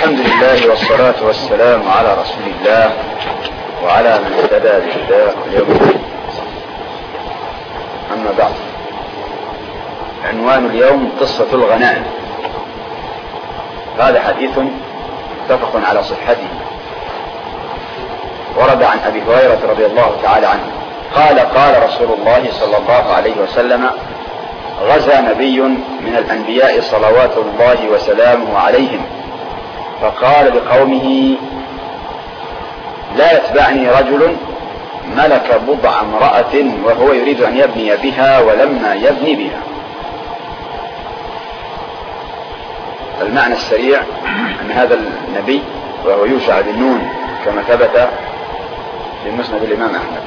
الحمد لله والصلاة والسلام على رسول الله وعلى من اهتدى بهداه اليوم الدين. أما بعد، عنوان اليوم قصة الغنائم. هذا حديث متفق على صحته، ورد عن أبي هريرة رضي الله تعالى عنه قال رسول الله صلى الله عليه وسلم: غزا نبي من الأنبياء صلوات الله وسلامه عليهم، فقال لقومه: لا يتبعني رجل ملك بضع امرأة وهو يريد أن يبني بها ولما يبني بها. المعنى السريع أن هذا النبي وهو يوشع بن نون كما ثبت في مسند الإمام أحمد،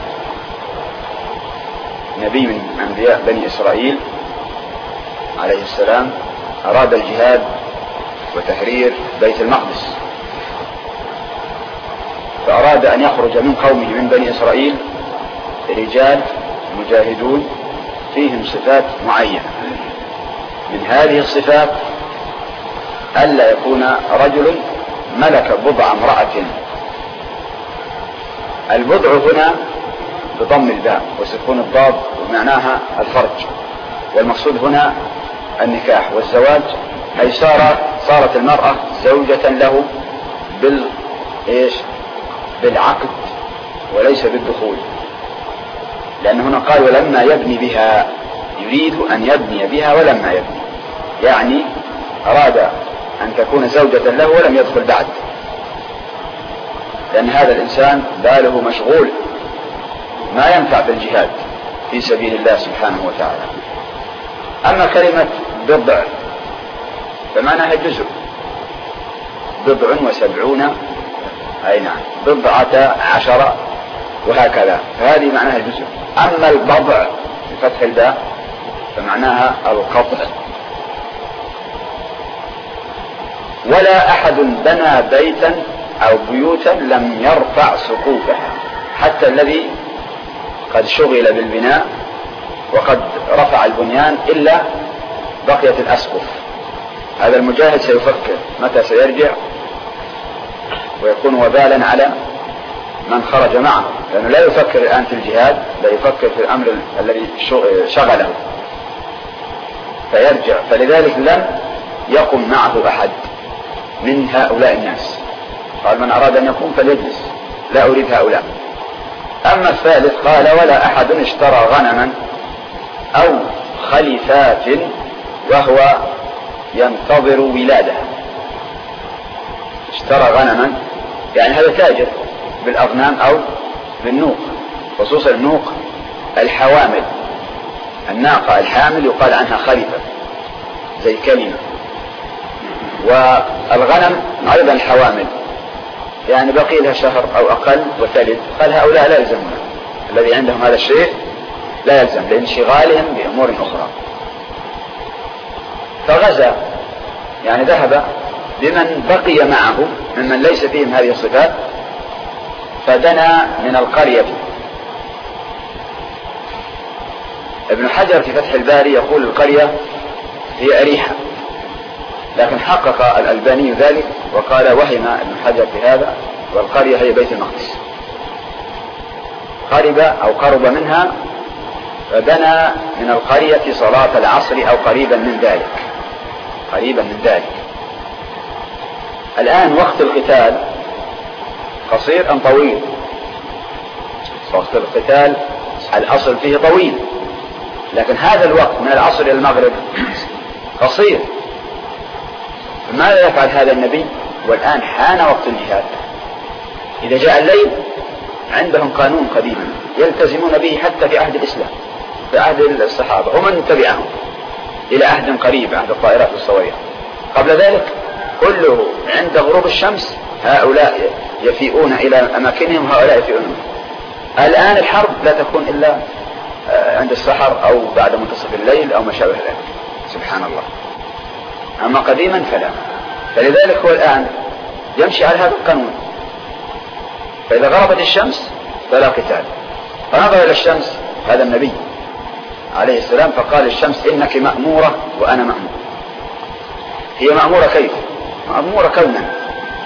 نبي من أنبياء بني إسرائيل عليه السلام، أراد الجهاد وتحرير بيت المقدس، فأراد أن يخرج من قومه من بني إسرائيل رجال مجاهدون فيهم صفات معينة. من هذه الصفات ألا يكون رجل ملك بضع امرأة. البضع هنا بضم الباء وسكون الضاد ومعناها الفرج، والمقصود هنا النكاح والزواج، أي صارت المرأة زوجة له بالعقد وليس بالدخول، لأن هنا قال ولما يبني بها، يريد أن يبني بها ولما يبني، يعني أراد أن تكون زوجة له ولم يدخل بعد، لأن هذا الإنسان باله مشغول ما ينفع بالجهاد في سبيل الله سبحانه وتعالى. أما كلمة بضع فمعناها جزء، 70، أي نعم 17 وهكذا، فهذه معناها جزء. أما البضع بفتح الباء فمعناها القطع. ولا أحد بنى بيتا أو بيوتا لم يرفع سقوفها، حتى الذي قد شغل بالبناء وقد رفع البنيان إلا بقيت الأسقف، هذا المجاهد سيفكر متى سيرجع ويكون وبالا على من خرج معه، لأنه لا يفكر الآن في الجهاد، لا يفكر في الأمر الذي شغله فيرجع، فلذلك لم يقم معه أحد من هؤلاء الناس، قال من أراد أن يقوم فليجلس، لا أريد هؤلاء. أما الثالث قال ولا أحد اشترى غنما أو خليفات وهو ينتظر ولادها. اشترى غنما يعني هذا تاجر بالأغنام أو بالنوق، خصوصا النوق الحوامل، الناقة الحامل يقال عنها خليفة زي كلمة، والغنم أيضا الحوامل يعني بقي لها شهر أو أقل وتلد، قال هؤلاء لا يلزمون، الذي عندهم هذا الشيء لا يلزم لانشغالهم بأمور أخرى. فغزا يعني ذهب بمن بقي معه ممن ليس فيهم هذه الصفات، فدنا من القرية. ابن حجر في فتح الباري يقول القرية هي أريحة، لكن حقق الألباني ذلك وقال وهم ابن حجر في هذا، والقرية هي بيت المقدس. قرب منها، فدنا من القرية صلاة العصر أو قريبا من ذلك. الآن وقت القتال قصير أم طويل؟ وقت القتال الأصل فيه طويل، لكن هذا الوقت من العصر إلى المغرب قصير. ماذا يفعل هذا النبي والآن حان وقت الجهاد؟ إذا جاء الليل عندهم قانون قديم يلتزمون به حتى في عهد الإسلام، في عهد الصحابة ومن تبعهم إلى عهد قريب، عهد الطائرات والصواريخ. قبل ذلك كله عند غروب الشمس هؤلاء يفيئون إلى أماكنهم وهؤلاء يفيئون. الآن الحرب لا تكون إلا عند السحر أو بعد منتصف الليل أو ما شابه ذلك، سبحان الله. أما قديما فلا، فلذلك هو الآن يمشي على هذا القانون، فإذا غربت الشمس فلا قتال. فنظر إلى الشمس هذا النبي عليه السلام فقال الشمس إنك مأمورة وأنا مأمور. هي مأمورة كيف؟ مأمورة كونا،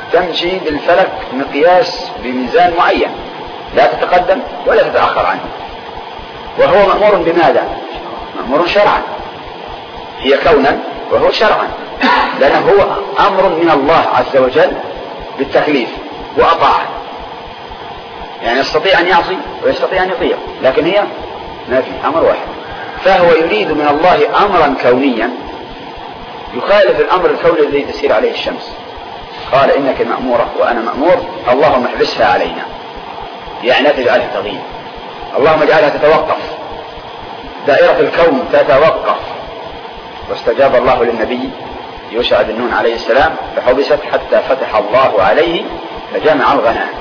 تمشي بالفلك مقياس بميزان معين، لا تتقدم ولا تتأخر عنه. وهو مأمور بماذا؟ مأمور شرعا، هي كونا وهو شرعا، لأنه هو أمر من الله عز وجل بالتكليف وأطاعه. يعني يستطيع أن يعصي ويستطيع أن يطيع، لكن هي ما في أمر واحد. فهو يريد من الله أمرا كونيا يخالف الأمر الكوني الذي تسير عليه الشمس. قال إنك مأمورة وأنا مأمور، اللهم احبسها علينا، يعني لا تجعلها تغيب، اللهم اجعلها تتوقف، دائرة الكون تتوقف. واستجاب الله للنبي يوشع بن نون عليه السلام فحبست حتى فتح الله عليه فجمع الغنائم.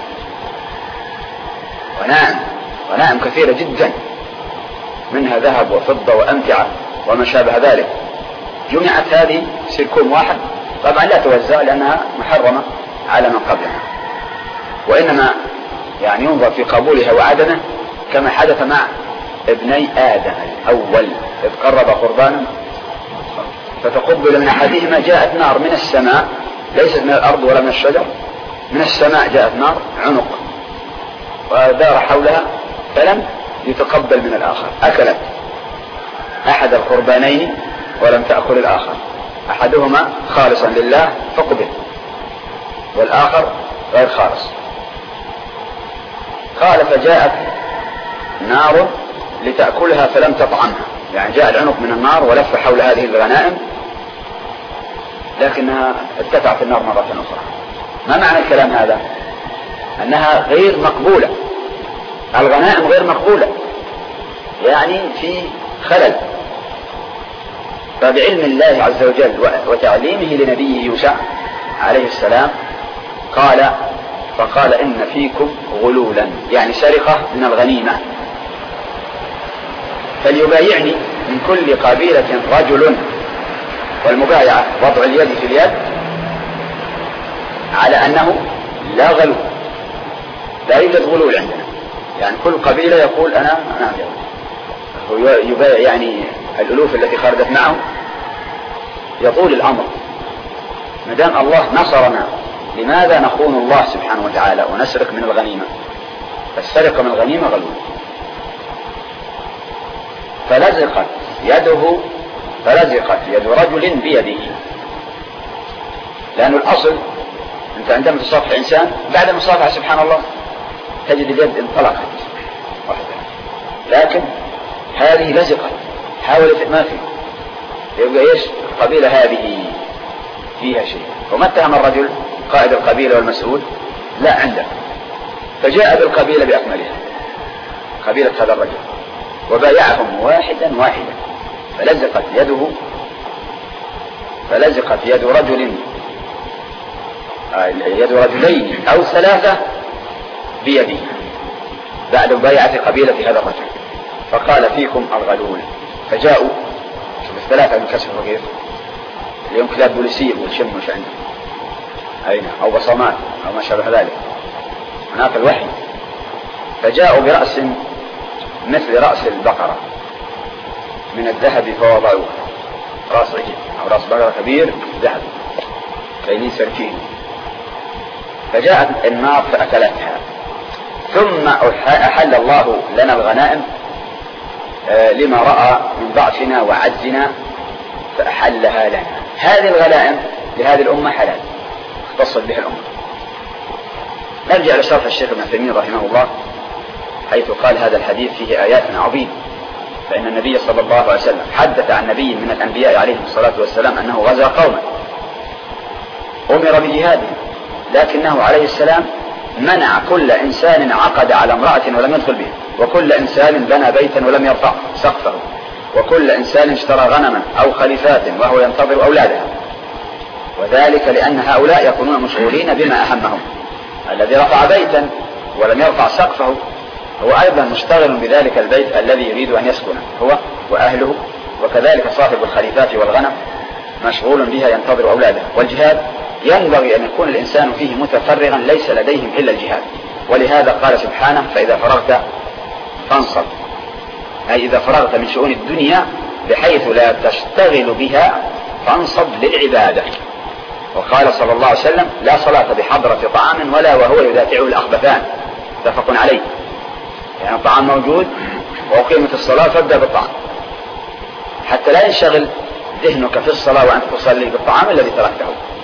غنائم كثيرة جدا، منها ذهب وفضة وأمتعة وما شابه ذلك. جمعت هذه يصير كوم واحد، طبعا لا توزع لأنها محرمة على من قبلها، وإنما يعني ينظر في قبولها وعدمه كما حدث مع ابني آدم الأول إذ قرب قربانا فتقبل من أحدهما جاءت نار من السماء، ليست من الأرض ولا من الشجر، من السماء جاءت نار عنق ودار حولها فلم يتقبل من الآخر، أكلت أحد القربانين ولم تأكل الآخر، أحدهما خالصا لله فقبل والآخر غير خالص. قال فجاءت نار لتأكلها فلم تطعمها، يعني جاء العنق من النار ولف حول هذه الغنائم لكنها ارتفعت النار مرة أخرى. ما معنى الكلام هذا؟ أنها غير مقبولة، الغنائم غير مقبولة، يعني في خلل. فبعلم الله عز وجل وتعليمه لنبيه يوشع عليه السلام فقال إن فيكم غلولا، يعني سرقة من الغنيمة، فليبايعني من كل قبيلة رجل. والمبايعة وضع اليد في اليد على أنه لا غلو، لا يوجد غلول عندنا، يعني كل قبيلة يقول أنا يبايع، يعني الألوف التي خرجت معه يطول الأمر. مدام الله نصرنا لماذا نخون الله سبحانه وتعالى ونسرق من الغنيمة؟ فالسرقة من الغنيمة غلول. فلزقت يد رجل بيده، لأن الأصل أنت عندما تصافح إنسان بعد المصافحة سبحان الله تجد اليد انطلقت واحدة، لكن هذه لزقت، حاولت ما في، يبقى ايش القبيلة هذه فيها شيء. وما اتهم الرجل قائد القبيلة والمسؤول، لا عنده، فجاء بالقبيلة بأكملها، قبيلة هذا الرجل، وبايعهم واحدا فلزقت يد رجلين أو ثلاثة بيده بعد مبايعة قبيلة هذا الرجل. فقال فيكم الغلول، فجاءوا شوف الثلاثة من كسر كيف اليوم كلاب بوليسية والشم مش عنده أين أو بصمات أو ما شابه ذلك، هناك الوحي. فجاءوا برأس مثل رأس البقرة من الذهب فوضعوه، رأس عجل أو رأس بقرة كبير ذهب كينين سركين، فجاءت النار فأكلتها. ثم أحل الله لنا الغنائم لما رأى من ضعفنا وعجزنا فأحلها لنا. هذه الغنائم لهذه الأمة حلال اختصت بها الأمة. نرجع لشرح الشيخ ابن عثيمين رحمه الله حيث قال هذا الحديث فيه آيات عظيمة. فإن النبي صلى الله عليه وسلم حدث عن نبي من الأنبياء عليهم الصلاة والسلام أنه غزا قوما أمر بجهادهم، لكنه عليه السلام منع كل إنسان عقد على امرأة ولم يدخل بها، وكل إنسان بنى بيتا ولم يرفع سقفه، وكل إنسان اشترى غنما أو خليفات وهو ينتظر أولادها، وذلك لأن هؤلاء يكونون مشغولين بما أهمهم. الذي رفع بيتا ولم يرفع سقفه هو أيضا مشتغل بذلك البيت الذي يريد أن يسكنه هو وأهله، وكذلك صاحب الخليفات والغنم مشغول بها ينتظر أولاده. والجهاد ينبغي أن يكون الإنسان فيه متفرغا ليس لديهم إلا الجهاد، ولهذا قال سبحانه فإذا فرغت فانصب، أي إذا فرغت من شؤون الدنيا بحيث لا تشتغل بها فانصب للعبادة. وقال صلى الله عليه وسلم لا صلاة بحضرة طعام ولا وهو يدافعه الأخبثان، متفق عليه. يعني الطعام موجود وأقيمت الصلاة فابدأ بالطعام حتى لا ينشغل ذهنك في الصلاة وأنت تصلي بالطعام الذي تركته.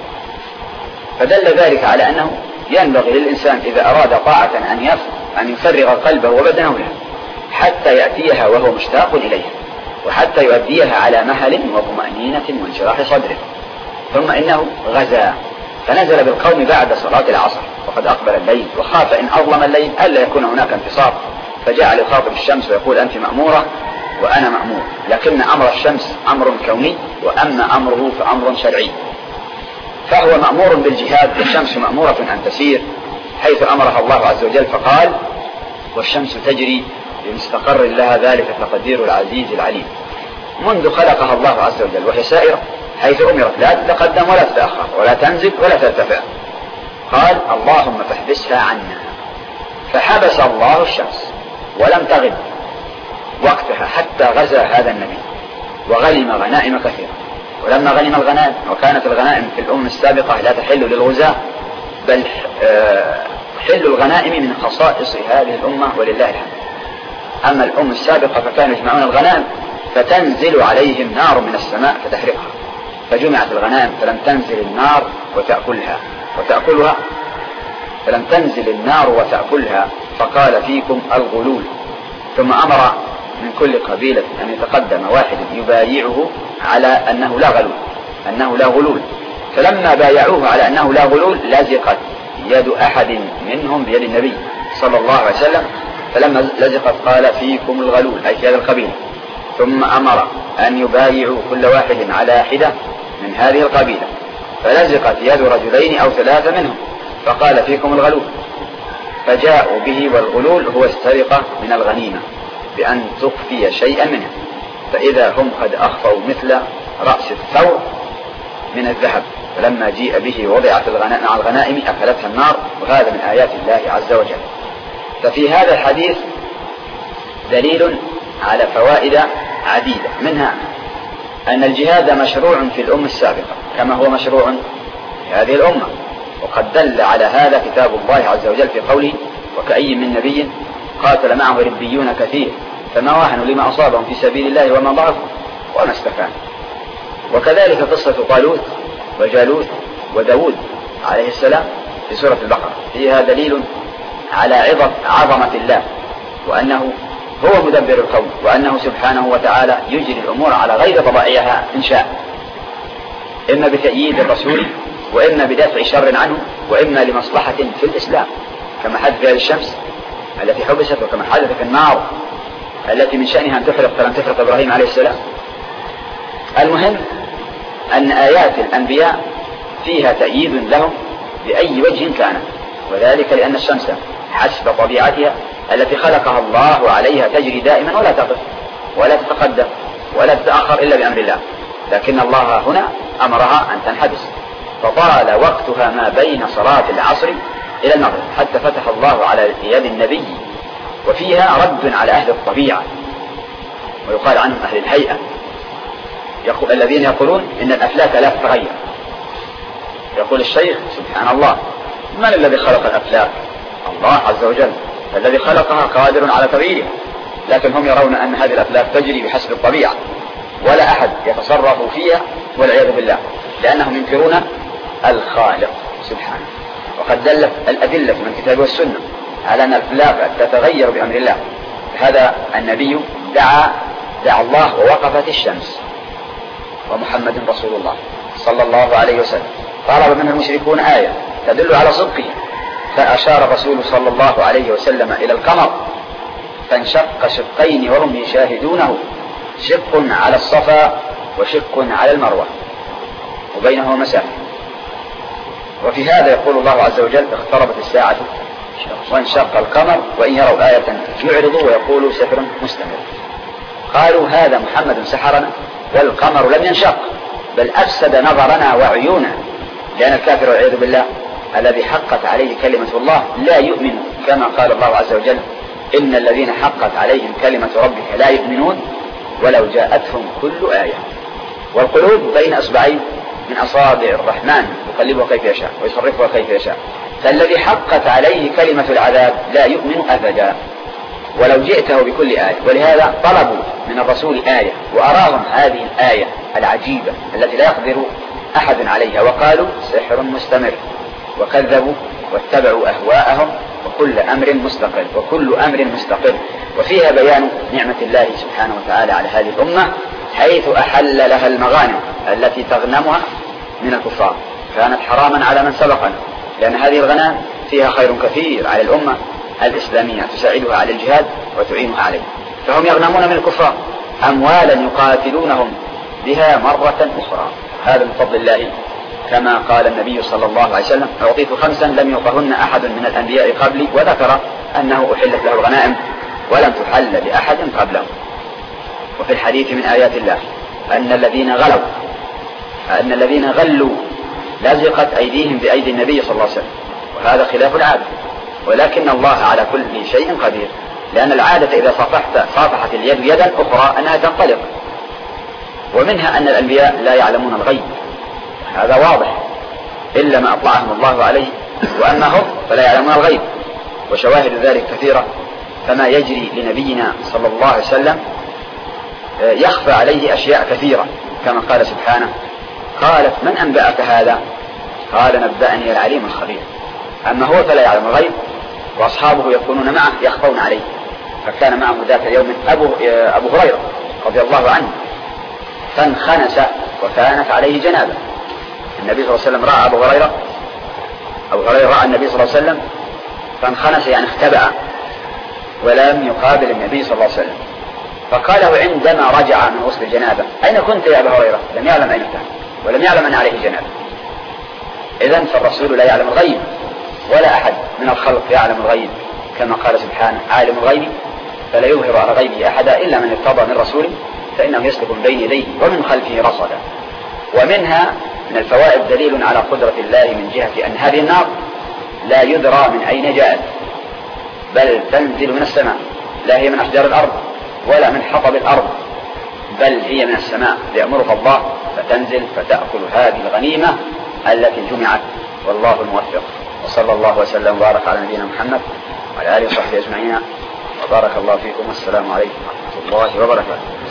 فدل ذلك على أنه ينبغي للإنسان إذا أراد طاعة أن يفرغ قلبه وبدنه لها حتى يأتيها وهو مشتاق إليها، وحتى يؤديها على مهل وطمأنينة وانشراح صدره. ثم إنه غزا فنزل بالقوم بعد صلاة العصر وقد أقبل الليل، وخاف إن أظلم الليل ألا يكون هناك انتصار، فجعل يخاطب الشمس ويقول أنت مأمورة وأنا مأمور، لكن أمر الشمس أمر كوني وأما أمره فأمر شرعي. فهو مأمور بالجهاد والشمس مأمورة أن تسير حيث أمرها الله عز وجل، فقال والشمس تجري لمستقر لها ذلك تقدير العزيز العليم. منذ خلقها الله عز وجل وهي سائرة حيث أمرت لا تتقدم ولا تتأخر ولا تنزل ولا ترتفع. قال اللهم فاحبسها عنا، فحبس الله الشمس ولم تغب وقتها حتى غزا هذا النبي وغنم غنائم كثيرة. ولما غنم الغنائم، وكانت الغنائم في الأمم السابقة لا تحل للغزاة، بل حل الغنائم من خصائص هذه الأمة ولله الحمد. أما الأمم السابقة فكانوا يجمعون الغنائم فتنزل عليهم نار من السماء فتحرقها، فجمعت الغنائم فلم تنزل النار وتأكلها فلم تنزل النار وتأكلها، فقال فيكم الغلول. ثم أمر من كل قبيلة أن يتقدم واحد يبايعه على أنه لا غلول، فلما بايعوه على أنه لا غلول لزقت يد أحد منهم بيد النبي صلى الله عليه وسلم، فلما لزقت قال فيكم الغلول أي في هذا القبيلة. ثم أمر أن يبايعوا كل واحد على حدة من هذه القبيلة، فلزقت يد رجلين أو ثلاثة منهم فقال فيكم الغلول، فجاءوا به. والغلول هو السرقة من الغنيمة بأن تخفي شيئا منها، فإذا هم قد أخفوا مثل رأس الثور من الذهب، فلما جيء به وضعت مع الغنائم أكلتها النار، وهذا من آيات الله عز وجل. ففي هذا الحديث دليل على فوائد عديدة، منها أن الجهاد مشروع في الأمة السابقة كما هو مشروع في هذه الأمة، وقد دل على هذا كتاب الله عز وجل في قوله وكأي من نبي قاتل معه ربيون كثير فما واهنوا لما أصابهم في سبيل الله وما ضعفوا وما استكانوا. وكذلك قصة طالوت وجالوت وداود عليه السلام في سورة البقرة فيها دليل على عظمة الله، وأنه هو مدبر الكون، وأنه سبحانه وتعالى يجري الأمور على غير طبائعها إن شاء، إما بتأييد الرسول وإما بدفع شر عنه وإما لمصلحة في الإسلام، كما حدث في هذه الشمس التي حبست، وكما حدث في النار التي من شأنها أن تحرق فلم تحرق إبراهيم عليه السلام. المهم أن آيات الأنبياء فيها تأييد لهم بأي وجه كان، وذلك لأن الشمس حسب طبيعتها التي خلقها الله عليها تجري دائما ولا تقف ولا تتقدم ولا تتأخر إلا بأمر الله، لكن الله هنا أمرها أن تنحبس، فطال وقتها ما بين صلاة العصر إلى المغرب حتى فتح الله على يد النبي. وفيها رد على أهل الطبيعة، ويقال عنهم أهل الهيئة، الذين يقولون إن الأفلاك لا تتغير. يقول الشيخ سبحان الله من الذي خلق الأفلاك؟ الله عز وجل، الذي خلقها قادر على تغييرها، لكن هم يرون أن هذه الأفلاك تجري بحسب الطبيعة ولا أحد يتصرف فيها والعياذ بالله، لأنهم ينكرون الخالق سبحانه. وقد دلت الأدلة من الكتاب والسنة على أن الأفلاك تتغير بأمر الله. هذا النبي دعا الله ووقفت الشمس، ومحمد رسول الله صلى الله عليه وسلم طلب منه المشركون آية تدل على صدقه، فأشار الرسول صلى الله عليه وسلم إلى القمر فانشق شقين وهم يشاهدونه، شق على الصفا وشق على المروة وبينهما مسافة. وفي هذا يقول الله عز وجل اقتربت الساعة وانشق القمر وإن يروا آية يعرضوا ويقولوا سحر مستمر. قالوا هذا محمد سحرنا والقمر لم ينشق بل أفسد نظرنا وعيونا، لأن الكافر والعياذ بالله الذي حقت عليه كلمة الله لا يؤمن، كما قال الله عز وجل إن الذين حقت عليهم كلمة ربك لا يؤمنون ولو جاءتهم كل آية. والقلوب بين أصبعين من أصابع الرحمن يقلبها كيف يشاء ويصرفها كيف يشاء. فالذي حقت عليه كلمة العذاب لا يؤمن أبدا ولو جئته بكل آية. ولهذا طلبوا من الرسول آية وأراهم هذه الآية العجيبة التي لا يقدر أحد عليها، وقالوا سحر مستمر، وكذبوا واتبعوا أهواءهم وكل أمر مستقر. وفيها بيان نعمة الله سبحانه وتعالى على هذه الأمة، حيث أحل لها المغانم التي تغنمها من الكفار، كانت حراما على من سبقنا، لأن هذه الغنائم فيها خير كثير على الأمة الإسلامية، تساعدها على الجهاد وتعينها عليه. فهم يغنمون من الكفار أموالا يقاتلونهم بها مرة أخرى. هذا من فضل الله، كما قال النبي صلى الله عليه وسلم: أعطيت 5 لم يعطهن أحد من الأنبياء قبلي، وذكر أنه أحلت له الغنائم ولم تحل لأحد قبله. وفي الحديث من آيات الله أن الذين غلوا لزقت أيديهم بأيدي النبي صلى الله عليه وسلم، وهذا خلاف العادة، ولكن الله على كل شيء قدير، لأن العادة إذا صافحت اليد يدا أخرى أنها تنطلق. ومنها أن الأنبياء لا يعلمون الغيب، هذا واضح، إلا ما أطلعهم الله عليه، وأما هم فلا يعلمون الغيب، وشواهد ذلك كثيرة. فما يجري لنبينا صلى الله عليه وسلم يخفى عليه أشياء كثيرة، كما قال سبحانه: قالت من أنبأك هذا؟ قال نبأني العليم الخبير. أما هو فلا يعلم الغيب، وأصحابه يكونون معه يخفون عليه. فكان معه ذاك اليوم أبو هريرة رضي الله عنه، فانخنس وكانت عليه جنابة. النبي صلى الله عليه وسلم رأى أبو هريرة رأى النبي صلى الله عليه وسلم فانخنس، يعني اختبأ ولم يقابل النبي صلى الله عليه وسلم. فقال له عندما رجع من غسل الجنابة: أين كنت يا أبا هريرة؟ لم يعلم أين كان ولم يعلم أن عليه جنابة. إذن فالرسول لا يعلم الغيب، ولا أحد من الخلق يعلم الغيب، كما قال سبحانه: عالم الغيب فلا يظهر على غيبه أحدا إلا من ارتضى من رسول فإنه يسلك من بين يديه ومن خلفه رصدا. ومنها من الفوائد دليل على قدرة الله من جهة أن هذه النار لا يدرى من أين جاءت، بل تنزل من السماء، لا هي من أشجار الأرض ولا من حطب الأرض، بل هي من السماء، يأمرها الله فتنزل فتأكل هذه الغنيمة التي جمعت. والله الموفق. وصلى الله وسلم وبارك على نبينا محمد وعلى آله وصحبه أجمعين، وبارك الله فيكم. والسلام عليكم ورحمة الله وبركاته.